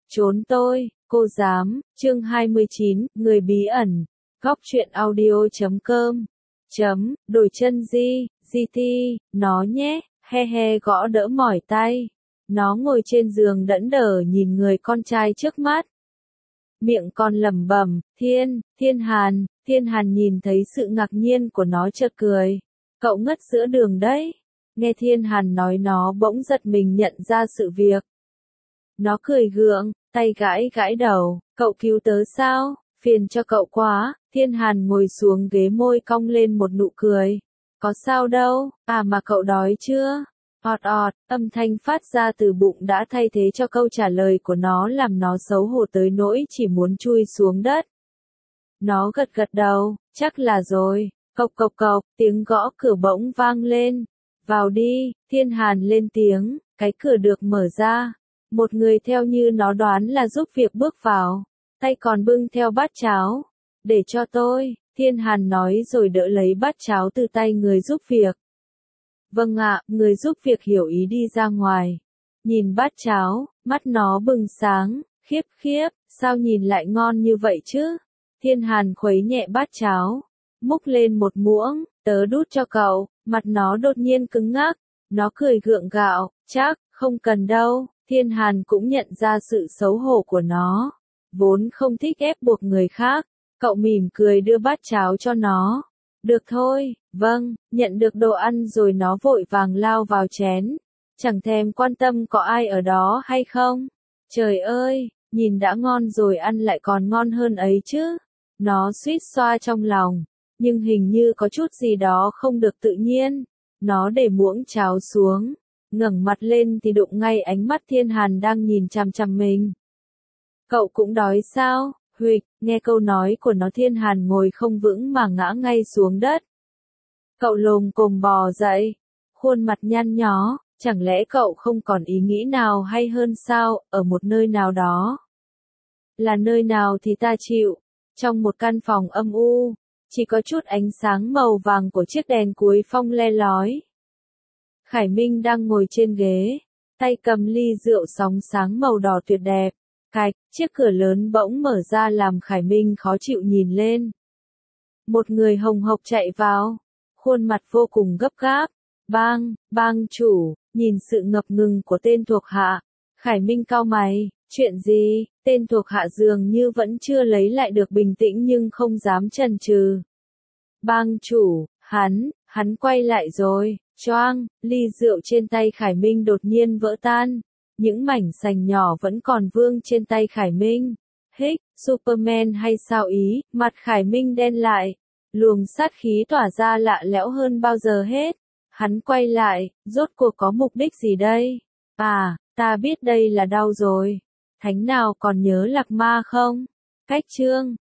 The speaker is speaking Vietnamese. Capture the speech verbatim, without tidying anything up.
Trốn tôi, cô dám, chương hai mươi chín, người bí ẩn, góc truyện audio.com, chấm, đổi chân di, di ti, nó nhé, he he gõ đỡ mỏi tay. Nó ngồi trên giường đẫn đờ nhìn người con trai trước mắt. Miệng con lẩm bẩm, Thiên, Thiên Hàn, Thiên Hàn nhìn thấy sự ngạc nhiên của nó chợt cười. Cậu ngất giữa đường đấy. Nghe Thiên Hàn nói nó bỗng giật mình nhận ra sự việc. Nó cười gượng, tay gãi gãi đầu, cậu cứu tớ sao, phiền cho cậu quá. Thiên Hàn ngồi xuống ghế môi cong lên một nụ cười. Có sao đâu, à mà cậu đói chưa? Ọt ọt, âm thanh phát ra từ bụng đã thay thế cho câu trả lời của nó làm nó xấu hổ tới nỗi chỉ muốn chui xuống đất. Nó gật gật đầu, chắc là rồi. Cộc cộc cộc, tiếng gõ cửa bỗng vang lên. Vào đi, Thiên Hàn lên tiếng, cái cửa được mở ra. Một người theo như nó đoán là giúp việc bước vào, tay còn bưng theo bát cháo. Để cho tôi, Thiên Hàn nói rồi đỡ lấy bát cháo từ tay người giúp việc. Vâng ạ, người giúp việc hiểu ý đi ra ngoài. Nhìn bát cháo, mắt nó bừng sáng, khiếp khiếp, sao nhìn lại ngon như vậy chứ? Thiên Hàn khuấy nhẹ bát cháo, múc lên một muỗng, tớ đút cho cậu, mặt nó đột nhiên cứng ngắc. Nó cười gượng gạo, chắc, không cần đâu. Thiên Hàn cũng nhận ra sự xấu hổ của nó. Vốn không thích ép buộc người khác. Cậu mỉm cười đưa bát cháo cho nó. Được thôi, vâng, nhận được đồ ăn rồi nó vội vàng lao vào chén. Chẳng thèm quan tâm có ai ở đó hay không. Trời ơi, nhìn đã ngon rồi ăn lại còn ngon hơn ấy chứ. Nó suýt xoa trong lòng. Nhưng hình như có chút gì đó không được tự nhiên. Nó để muỗng cháo xuống. Ngẩng mặt lên thì đụng ngay ánh mắt Thiên Hàn đang nhìn chằm chằm mình. Cậu cũng đói sao? Huỵch, nghe câu nói của nó Thiên Hàn ngồi không vững mà ngã ngay xuống đất. Cậu lồm cồm bò dậy, khuôn mặt nhăn nhó, chẳng lẽ cậu không còn ý nghĩ nào hay hơn sao, ở một nơi nào đó? Là nơi nào thì ta chịu, trong một căn phòng âm u, chỉ có chút ánh sáng màu vàng của chiếc đèn cuối phong le lói. Khải Minh đang ngồi trên ghế, tay cầm ly rượu sóng sáng màu đỏ tuyệt đẹp. Cạch, chiếc cửa lớn bỗng mở ra làm Khải Minh khó chịu nhìn lên. Một người hồng hộc chạy vào, khuôn mặt vô cùng gấp gáp. Bang, bang chủ, nhìn sự ngập ngừng của tên thuộc hạ. Khải Minh cau mày, chuyện gì? Tên thuộc hạ dường như vẫn chưa lấy lại được bình tĩnh nhưng không dám chần chừ. Bang chủ, hắn, hắn quay lại rồi. Choang, ly rượu trên tay Khải Minh đột nhiên vỡ tan. Những mảnh sành nhỏ vẫn còn vương trên tay Khải Minh. Hích, Superman hay sao ý, mặt Khải Minh đen lại. Luồng sát khí tỏa ra lạ lẽo hơn bao giờ hết. Hắn quay lại, rốt cuộc có mục đích gì đây? À, ta biết đây là đau rồi. Thánh nào còn nhớ Lạc Ma không? Cách chương.